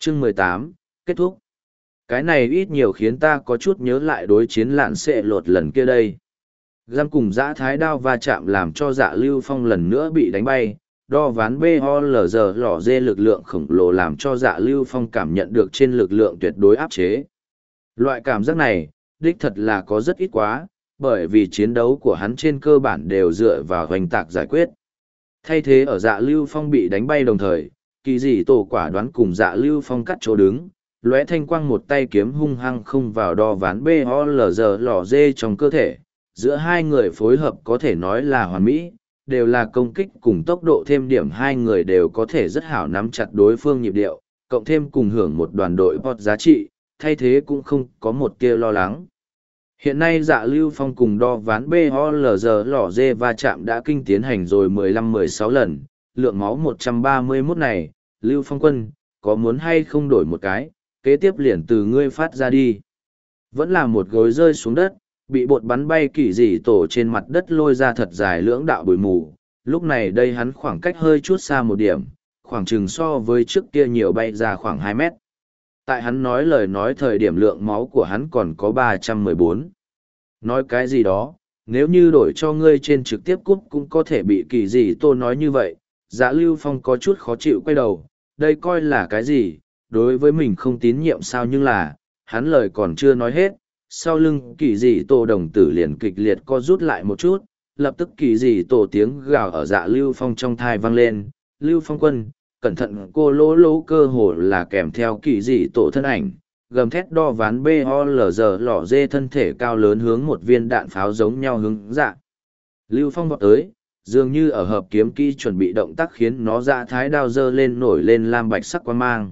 Chương 18, kết thúc. Cái này ít nhiều khiến ta có chút nhớ lại đối chiến lạn xệ lột lần kia đây. Giam cùng dã thái đao va chạm làm cho Dạ Lưu Phong lần nữa bị đánh bay, đo ván BOLG lò dê lực lượng khổng lồ làm cho Dạ Lưu Phong cảm nhận được trên lực lượng tuyệt đối áp chế. Loại cảm giác này, đích thật là có rất ít quá, bởi vì chiến đấu của hắn trên cơ bản đều dựa vào hoành tạc giải quyết. Thay thế ở Dạ Lưu Phong bị đánh bay đồng thời, kỳ dị tổ quả đoán cùng Dạ Lưu Phong cắt chỗ đứng, lóe thanh quang một tay kiếm hung hăng không vào đo ván BOLG lò dê trong cơ thể. Giữa hai người phối hợp có thể nói là hoàn mỹ, đều là công kích cùng tốc độ thêm điểm hai người đều có thể rất hảo nắm chặt đối phương nhịp điệu, cộng thêm cùng hưởng một đoàn đội bot giá trị, thay thế cũng không có một tia lo lắng. Hiện nay Dạ Lưu Phong cùng đo ván BOLG lò dê va chạm đã kinh tiến hành rồi 15-16 lần, lượng máu 131 này, Lưu Phong quân, có muốn hay không đổi một cái, kế tiếp liền từ ngươi phát ra đi. Vẫn là một gối rơi xuống đất, bị bột bắn bay kỳ dị tổ trên mặt đất lôi ra thật dài lưỡng đạo bụi mù, lúc này đây hắn khoảng cách hơi chút xa một điểm, khoảng chừng so với trước kia nhiều bay ra khoảng 2 mét. Tại hắn nói lời nói thời điểm lượng máu của hắn còn có 314. Nói cái gì đó, nếu như đổi cho ngươi trên trực tiếp cúp cũng có thể bị kỳ dị tổ nói như vậy. Dạ Lưu Phong có chút khó chịu quay đầu, đây coi là cái gì, đối với mình không tín nhiệm sao, nhưng là, hắn lời còn chưa nói hết. Sau lưng kỳ dị tổ đồng tử liền kịch liệt co rút lại một chút, lập tức kỳ dị tổ tiếng gào ở Dạ Lưu Phong trong thai vang lên. Lưu Phong quân, cẩn thận, cô lỗ lỗ cơ hồ là kèm theo kỳ dị tổ thân ảnh, gầm thét đo ván BOLG lò dê thân thể cao lớn hướng một viên đạn pháo giống nhau hướng Dạ Lưu Phong vọt tới, dường như ở hợp kiếm kỹ chuẩn bị động tác khiến nó Dạ thái đao dơ lên nổi lên lam bạch sắc quang mang.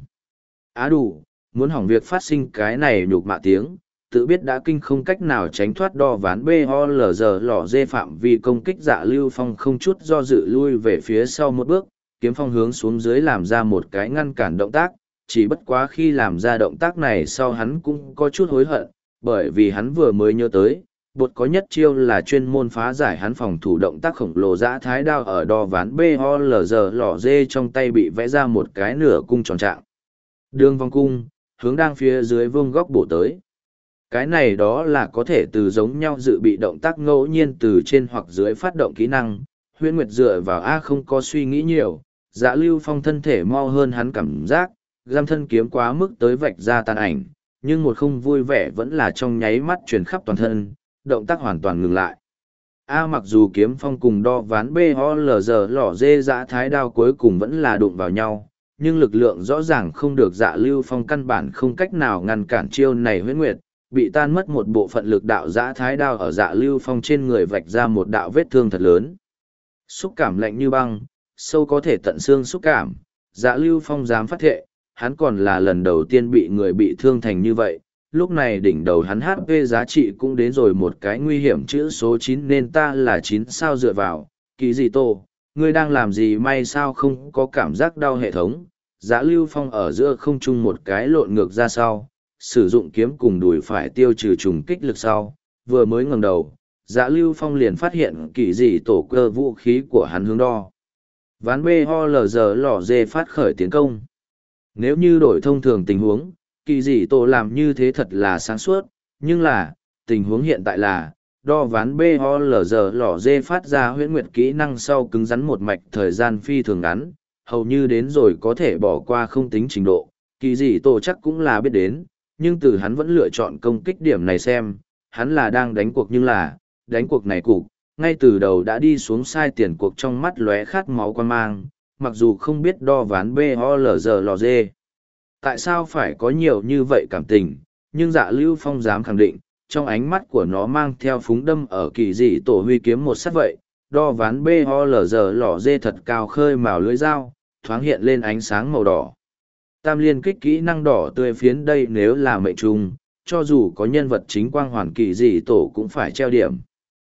Á đủ, muốn hỏng việc phát sinh cái này nhục mạ tiếng, tự biết đã kinh không cách nào tránh thoát đo ván BOLG lò dê phạm vi công kích. Dạ Lưu Phong không chút do dự lui về phía sau một bước, kiếm phong hướng xuống dưới làm ra một cái ngăn cản động tác, chỉ bất quá khi làm ra động tác này sau hắn cũng có chút hối hận, bởi vì hắn vừa mới nhớ tới, bột có nhất chiêu là chuyên môn phá giải hắn phòng thủ động tác khổng lồ dã thái đao ở đo ván BOLG lò dê trong tay bị vẽ ra một cái nửa cung tròn trạng. Đường vòng cung, hướng đang phía dưới vuông góc bổ tới. Cái này đó là có thể từ giống nhau dự bị động tác ngẫu nhiên từ trên hoặc dưới phát động kỹ năng. Huyễn Nguyệt dựa vào A không có suy nghĩ nhiều, Dạ Lưu Phong thân thể mau hơn hắn cảm giác, giam thân kiếm quá mức tới vạch ra tàn ảnh, nhưng một không vui vẻ vẫn là trong nháy mắt truyền khắp toàn thân, động tác hoàn toàn ngừng lại. A mặc dù kiếm phong cùng đo ván BOLG lò dê dã thái đao cuối cùng vẫn là đụng vào nhau, nhưng lực lượng rõ ràng không được. Dạ Lưu Phong căn bản không cách nào ngăn cản chiêu này. Huyễn Nguyệt bị tan mất một bộ phận lực đạo dã thái đao ở Dạ Lưu Phong trên người vạch ra một đạo vết thương thật lớn. Xúc cảm lạnh như băng, sâu có thể tận xương xúc cảm. Dạ Lưu Phong dám phát thệ, hắn còn là lần đầu tiên bị người bị thương thành như vậy. Lúc này đỉnh đầu hắn HP giá trị cũng đến rồi một cái nguy hiểm chữ số 9 nên ta là 9 sao dựa vào. Kỳ dị tổ, ngươi đang làm gì, may sao không có cảm giác đau hệ thống. Dạ Lưu Phong ở giữa không trung một cái lộn ngược ra sau, sử dụng kiếm cùng đùi phải tiêu trừ trùng kích lực sau, vừa mới ngẩng đầu, Dạ Lưu Phong liền phát hiện kỳ dị tổ cơ vũ khí của hắn hướng đo ván BOLG lò dê phát khởi tiến công. Nếu như đổi thông thường tình huống, kỳ dị tổ làm như thế thật là sáng suốt, nhưng là, tình huống hiện tại là, đo ván BOLG lò dê phát ra huyễn nguyệt kỹ năng sau cứng rắn một mạch thời gian phi thường ngắn, hầu như đến rồi có thể bỏ qua không tính trình độ, kỳ dị tổ chắc cũng là biết đến, nhưng từ hắn vẫn lựa chọn công kích điểm này xem, hắn là đang đánh cuộc, nhưng là, đánh cuộc này cục, ngay từ đầu đã đi xuống sai tiền cuộc. Trong mắt lóe khát máu quan mang, mặc dù không biết đo ván BOLG lò dê tại sao phải có nhiều như vậy cảm tình, nhưng Dạ Lưu Phong dám khẳng định, trong ánh mắt của nó mang theo phúng đâm ở kỳ dị tổ huy kiếm một sát vậy. Đo ván BOLG lò dê thật cao khơi mào lưỡi dao, thoáng hiện lên ánh sáng màu đỏ. Tam liên kích kỹ năng đỏ tươi phiến đây nếu là mệnh trùng, cho dù có nhân vật chính quang hoàn kỳ dị tổ cũng phải treo điểm.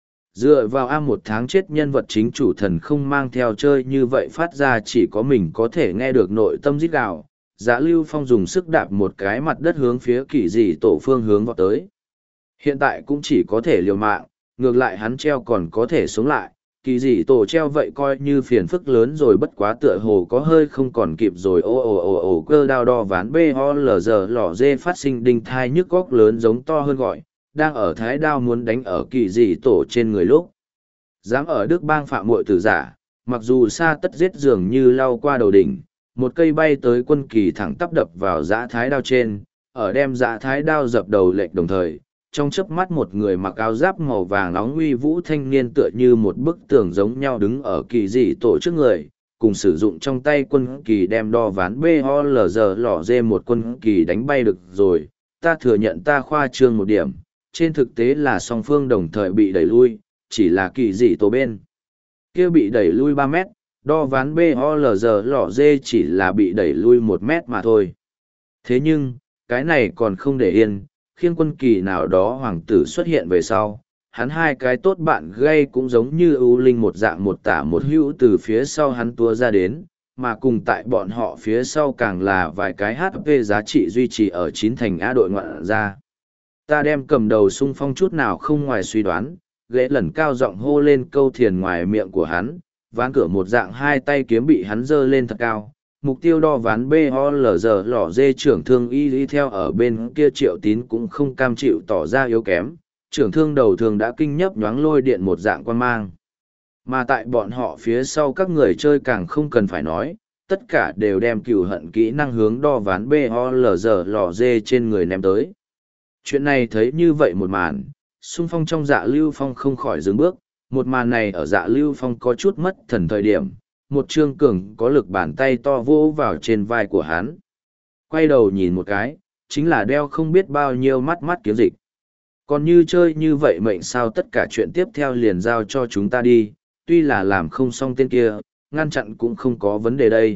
Dựa vào A1 tháng chết nhân vật chính chủ thần không mang theo chơi như vậy phát ra chỉ có mình có thể nghe được nội tâm rít gào. Dạ Lưu Phong dùng sức đạp một cái mặt đất hướng phía kỳ dị tổ phương hướng vọt tới. Hiện tại cũng chỉ có thể liều mạng, ngược lại hắn treo còn có thể sống lại, kỳ dị tổ treo vậy coi như phiền phức lớn rồi, bất quá tựa hồ có hơi không còn kịp rồi. Ồ cơ đao đo ván BOLG lò dê phát sinh đinh thai nhức góc lớn giống to hơn gọi, đang ở thái đao muốn đánh ở kỳ dị tổ trên người lúc. Dám ở Đức Bang phạm muội tử giả, mặc dù xa tất giết dường như lao qua đầu đỉnh, một cây bay tới quân kỳ thẳng tắp đập vào dã thái đao trên, ở đem dã thái đao dập đầu lệch đồng thời. Trong chớp mắt một người mặc áo giáp màu vàng nóng uy vũ thanh niên tựa như một bức tường giống nhau đứng ở kỳ dị tổ trước người, cùng sử dụng trong tay quân kỳ đem đo ván BOLG lò dê một quân kỳ đánh bay được rồi. Ta thừa nhận ta khoa trương một điểm, trên thực tế là song phương đồng thời bị đẩy lui, chỉ là kỳ dị tổ bên kia bị đẩy lui 3 mét, đo ván BOLG lò dê chỉ là bị đẩy lui 1 mét mà thôi. Thế nhưng, cái này còn không để yên, khiêng quân kỳ nào đó hoàng tử xuất hiện về sau, hắn hai cái tốt bạn gây cũng giống như ưu linh một dạng một tả một hữu từ phía sau hắn tua ra đến, mà cùng tại bọn họ phía sau càng là vài cái HP giá trị duy trì ở 9 thành A đội ngoạn ra. Ta đem cầm đầu xung phong chút nào không ngoài suy đoán, ghế lần cao giọng hô lên câu thiền ngoài miệng của hắn, ván cửa một dạng hai tay kiếm bị hắn giơ lên thật cao. Mục tiêu đo ván BOLG lò dê trưởng thương y theo ở bên kia Triệu Tín cũng không cam chịu tỏ ra yếu kém, trưởng thương đầu thường đã kinh nhấp nhoáng lôi điện một dạng quan mang. Mà tại bọn họ phía sau các người chơi càng không cần phải nói, tất cả đều đem cừu hận kỹ năng hướng đo ván BOLG lò dê trên người ném tới. Chuyện này thấy như vậy một màn, xung phong trong Dạ Lưu Phong không khỏi dừng bước, một màn này ở Dạ Lưu Phong có chút mất thần thời điểm. Một trương cường có lực bàn tay to vô vào trên vai của hắn. Quay đầu nhìn một cái, chính là đeo không biết bao nhiêu mắt kiếm dịch. Còn như chơi như vậy mệnh sao tất cả chuyện tiếp theo liền giao cho chúng ta đi, tuy là làm không xong tên kia, ngăn chặn cũng không có vấn đề đây.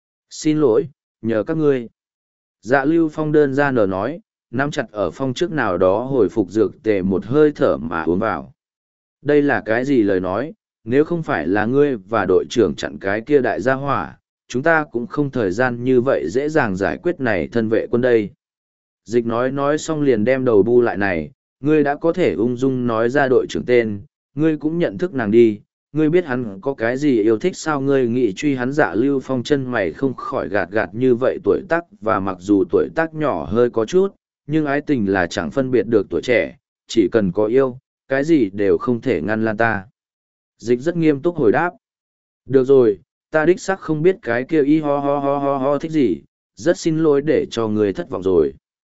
Xin lỗi, nhờ các ngươi. Dạ Lưu Phong đơn ra nở nói, nắm chặt ở phong trước nào đó hồi phục dược tề một hơi thở mà uống vào. Đây là cái gì lời nói? Nếu không phải là ngươi và đội trưởng chặn cái kia đại gia hỏa, chúng ta cũng không thời gian như vậy dễ dàng giải quyết này thân vệ quân đây. Dịch nói xong liền đem đầu bu lại này, ngươi đã có thể ung dung nói ra đội trưởng tên, ngươi cũng nhận thức nàng đi, ngươi biết hắn có cái gì yêu thích sao ngươi nghĩ truy hắn. Dạ Lưu Phong chân mày không khỏi gạt như vậy tuổi tác và mặc dù tuổi tác nhỏ hơi có chút, nhưng ái tình là chẳng phân biệt được tuổi trẻ, chỉ cần có yêu, cái gì đều không thể ngăn lan ta. Dịch rất nghiêm túc hồi đáp. Được rồi, ta đích xác không biết cái kia y ho thích gì, rất xin lỗi để cho người thất vọng rồi.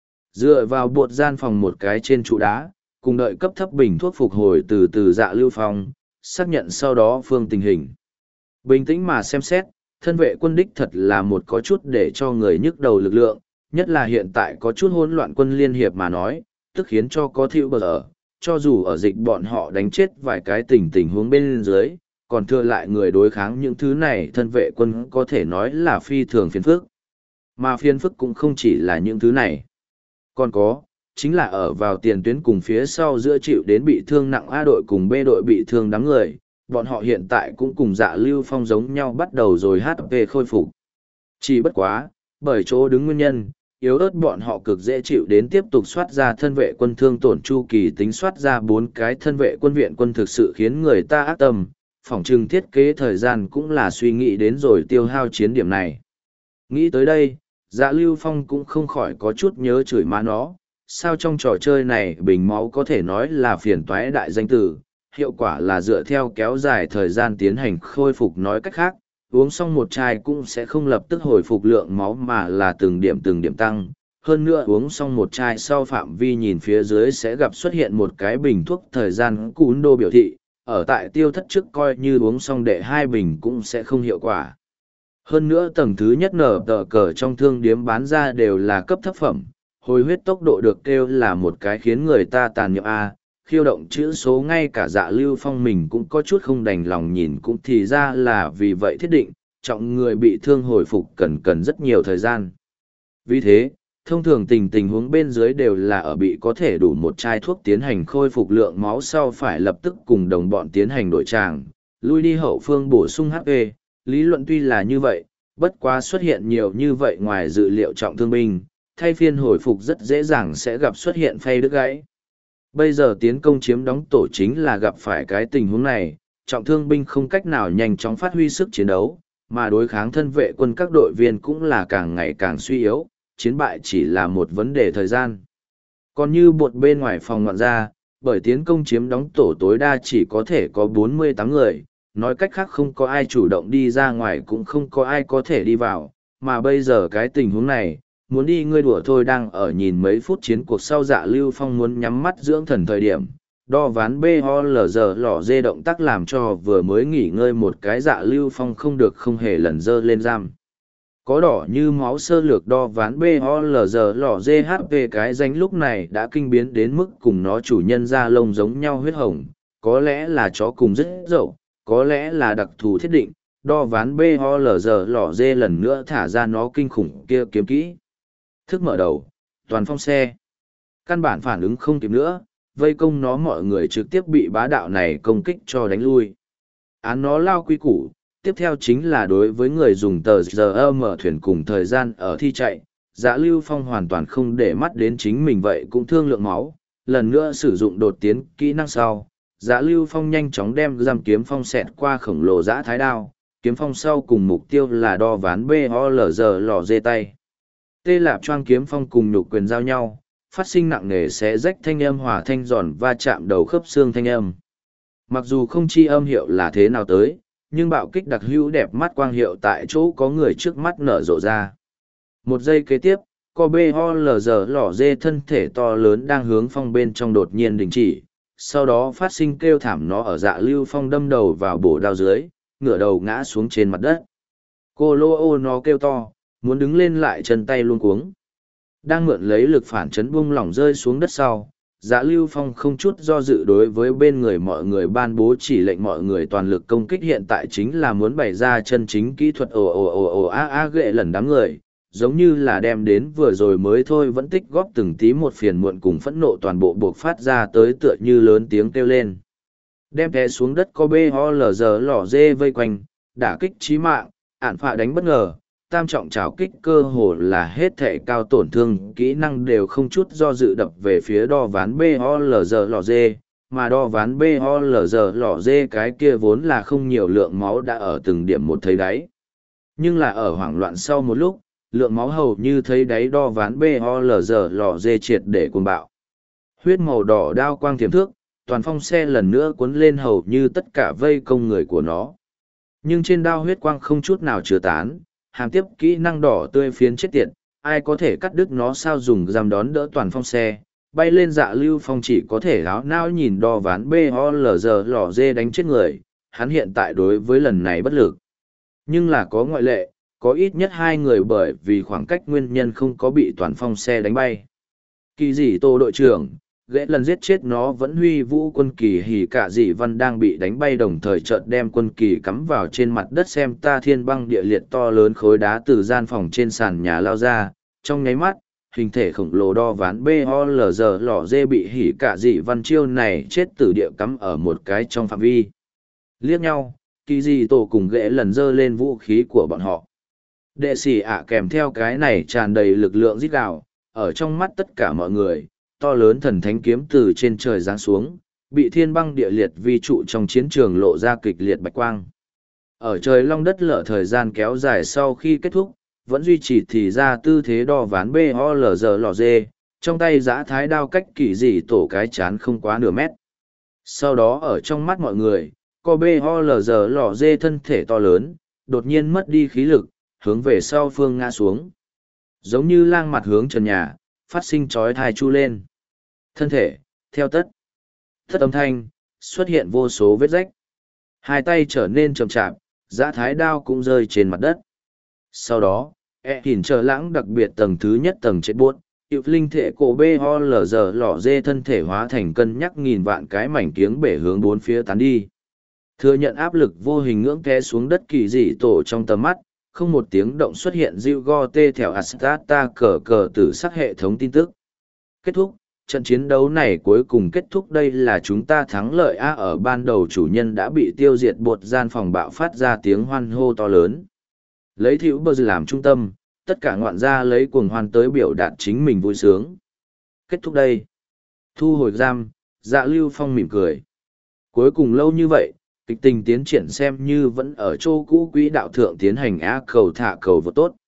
Dựa vào bột gian phòng một cái trên trụ đá, cùng đợi cấp thấp bình thuốc phục hồi từ Dạ Lưu Phong, xác nhận sau đó phương tình hình. Bình tĩnh mà xem xét, thân vệ quân đích thật là một có chút để cho người nhức đầu lực lượng, nhất là hiện tại có chút hỗn loạn quân liên hiệp mà nói, tức khiến cho có thiệu bờ ở. Cho dù ở dịch bọn họ đánh chết vài cái tình huống bên dưới, còn thừa lại người đối kháng những thứ này thân vệ quân có thể nói là phi thường phiền phức. Mà phiền phức cũng không chỉ là những thứ này. Còn có, chính là ở vào tiền tuyến cùng phía sau giữa chịu đến bị thương nặng A đội cùng B đội bị thương đám người, bọn họ hiện tại cũng cùng Dạ Lưu Phong giống nhau bắt đầu rồi HP khôi phục. Chỉ bất quá, bởi chỗ đứng nguyên nhân, yếu ớt bọn họ cực dễ chịu đến tiếp tục soát ra thân vệ quân thương tổn chu kỳ tính soát ra 4 cái thân vệ quân viện quân thực sự khiến người ta ác tâm, phỏng chừng thiết kế thời gian cũng là suy nghĩ đến rồi tiêu hao chiến điểm này. Nghĩ tới đây, Dạ Lưu Phong cũng không khỏi có chút nhớ chửi má nó, sao trong trò chơi này bình máu có thể nói là phiền toái đại danh từ, hiệu quả là dựa theo kéo dài thời gian tiến hành khôi phục, nói cách khác. Uống xong một chai cũng sẽ không lập tức hồi phục lượng máu mà là từng điểm tăng. Hơn nữa uống xong một chai sau phạm vi nhìn phía dưới sẽ gặp xuất hiện một cái bình thuốc thời gian cún đô biểu thị, ở tại tiêu thất trước coi như uống xong đệ 2 bình cũng sẽ không hiệu quả. Hơn nữa tầng thứ nhất nở tờ cờ trong thương điếm bán ra đều là cấp thấp phẩm, hồi huyết tốc độ được kêu là một cái khiến người ta tàn nhẫn a. Khiêu động chữ số ngay cả Dạ Lưu Phong mình cũng có chút không đành lòng nhìn, cũng thì ra là vì vậy thiết định, trọng người bị thương hồi phục cần rất nhiều thời gian. Vì thế, thông thường tình huống bên dưới đều là ở bị có thể đủ một chai thuốc tiến hành khôi phục lượng máu sau phải lập tức cùng đồng bọn tiến hành đổi tràng, lui đi hậu phương bổ sung HP. Lý luận tuy là như vậy, bất quá xuất hiện nhiều như vậy ngoài dự liệu trọng thương binh, thay phiên hồi phục rất dễ dàng sẽ gặp xuất hiện phay đứt gãy. Bây giờ tiến công chiếm đóng tổ chính là gặp phải cái tình huống này, trọng thương binh không cách nào nhanh chóng phát huy sức chiến đấu, mà đối kháng thân vệ quân các đội viên cũng là càng ngày càng suy yếu, chiến bại chỉ là một vấn đề thời gian. Còn như bột bên ngoài phòng ngoạn ra, bởi tiến công chiếm đóng tổ tối đa chỉ có thể có 48 người, nói cách khác không có ai chủ động đi ra ngoài cũng không có ai có thể đi vào, mà bây giờ cái tình huống này, muốn đi ngươi đùa thôi đang ở nhìn mấy phút chiến cuộc sau Dạ Lưu Phong muốn nhắm mắt dưỡng thần thời điểm. Đo ván BOLG lỏ dê động tác làm cho vừa mới nghỉ ngơi một cái Dạ Lưu Phong không được không hề lần dơ lên giam. Có đỏ như máu sơ lược đo ván BOLG lỏ dê HP cái danh lúc này đã kinh biến đến mức cùng nó chủ nhân da lông giống nhau huyết hồng, có lẽ là chó cùng rất dậu, có lẽ là đặc thù thiết định, đo ván BOLG lỏ dê lần nữa thả ra nó kinh khủng kia kiếm kỹ. Thức mở đầu, toàn phong xe. Căn bản phản ứng không kịp nữa, vây công nó mọi người trực tiếp bị bá đạo này công kích cho đánh lui. Án nó lao quy củ, tiếp theo chính là đối với người dùng tờ giờ mở thuyền cùng thời gian ở thi chạy. Dạ Lưu Phong hoàn toàn không để mắt đến chính mình vậy cũng thương lượng máu, lần nữa sử dụng đột tiến kỹ năng sau. Dạ Lưu Phong nhanh chóng đem giam kiếm phong xẹt qua khổng lồ dã thái đao, kiếm phong sau cùng mục tiêu là đo ván BOLG lò dê tay. Tê lạp choang kiếm phong cùng nhục quyền giao nhau, phát sinh nặng nề xé rách thanh âm hòa thanh giòn va chạm đầu khớp xương thanh âm. Mặc dù không chi âm hiệu là thế nào tới, nhưng bạo kích đặc hữu đẹp mắt quang hiệu tại chỗ có người trước mắt nở rộ ra. Một giây kế tiếp, co BOLG lò dê thân thể to lớn đang hướng phong bên trong đột nhiên đình chỉ, sau đó phát sinh kêu thảm nó ở Dạ Lưu Phong đâm đầu vào bổ đao dưới, ngửa đầu ngã xuống trên mặt đất. Cô lô ô nó kêu to, muốn đứng lên lại chân tay luôn cuống. Đang mượn lấy lực phản chấn buông lỏng rơi xuống đất sau, Dạ Lưu Phong không chút do dự đối với bên người mọi người ban bố chỉ lệnh mọi người toàn lực công kích hiện tại chính là muốn bày ra chân chính kỹ thuật ghệ lần đám người, giống như là đem đến vừa rồi mới thôi vẫn tích góp từng tí một phiền muộn cùng phẫn nộ toàn bộ buộc phát ra tới tựa như lớn tiếng kêu lên. Đem té xuống đất có BOLG lò dê vây quanh, đả kích chí mạng, ản phạ đánh bất ngờ, tam trọng trảo kích cơ hồ là hết thể cao tổn thương kỹ năng đều không chút do dự đập về phía đo ván BOLG lò dê, mà đo ván BOLG lò dê cái kia vốn là không nhiều lượng máu đã ở từng điểm một thấy đáy. Nhưng là ở hoảng loạn sau một lúc, lượng máu hầu như thấy đáy đo ván BOLG lò dê triệt để cuồng bạo. Huyết màu đỏ đao quang tiềm thước, toàn phong xe lần nữa cuốn lên hầu như tất cả vây công người của nó. Nhưng trên đao huyết quang không chút nào chứa tán, hàm tiếp kỹ năng đỏ tươi phiến chết tiệt, ai có thể cắt đứt nó sao dùng giam đón đỡ toàn phong xe, bay lên Dạ Lưu Phong chỉ có thể áo não nhìn đo ván BOLG lò dê đánh chết người, hắn hiện tại đối với lần này bất lực. Nhưng là có ngoại lệ, có ít nhất 2 người bởi vì khoảng cách nguyên nhân không có bị toàn phong xe đánh bay. Kỳ dị Tô đội trưởng, ghệ lần giết chết nó vẫn huy vũ quân kỳ hỉ cả dị văn đang bị đánh bay đồng thời chợt đem quân kỳ cắm vào trên mặt đất xem ta thiên băng địa liệt to lớn khối đá từ gian phòng trên sàn nhà lao ra, trong nháy mắt, hình thể khổng lồ đo ván BOLG lò dê bị hỉ cả dị văn chiêu này chết từ địa cắm ở một cái trong phạm vi. Liếc nhau, kỳ dị tổ cùng ghệ lần dơ lên vũ khí của bọn họ. Đệ sĩ ạ kèm theo cái này tràn đầy lực lượng rít gào, ở trong mắt tất cả mọi người, to lớn thần thánh kiếm từ trên trời giáng xuống, bị thiên băng địa liệt vi trụ trong chiến trường lộ ra kịch liệt bạch quang. Ở trời long đất lở thời gian kéo dài sau khi kết thúc, vẫn duy trì thì ra tư thế đo ván BOLG lò dê, trong tay giã thái đao cách kỳ dị tổ cái chán không quá nửa mét. Sau đó ở trong mắt mọi người, co BOLG lò dê thân thể to lớn, đột nhiên mất đi khí lực, hướng về sau phương ngã xuống. Giống như lang mặt hướng trần nhà, phát sinh chói tai chu lên. Thân thể, theo tất âm thanh, xuất hiện vô số vết rách. Hai tay trở nên chậm chạp, giã thái đao cũng rơi trên mặt đất. Sau đó, hình trở lãng đặc biệt tầng thứ nhất tầng chết buốt, hiệu linh thể cổ BOLG lò dê thân thể hóa thành cân nhắc nghìn vạn cái mảnh kiếng bể hướng bốn phía tán đi. Thừa nhận áp lực vô hình ngưỡng té xuống đất kỳ dị tổ trong tầm mắt, không một tiếng động xuất hiện dịu go tê theo Astata cờ cờ tử sắc hệ thống tin tức. Kết thúc, trận chiến đấu này cuối cùng kết thúc đây là chúng ta thắng lợi A ở ban đầu chủ nhân đã bị tiêu diệt bột gian phòng bạo phát ra tiếng hoan hô to lớn. Lấy Thiệu Bờ làm trung tâm, tất cả ngoạn gia lấy cuồng hoan tới biểu đạt chính mình vui sướng. Kết thúc đây. Thu hồi giam, Dạ Lưu Phong mỉm cười. Cuối cùng lâu như vậy, kịch tình tiến triển xem như vẫn ở chỗ cũ quỹ đạo thượng tiến hành á cầu thả cầu vô tốt.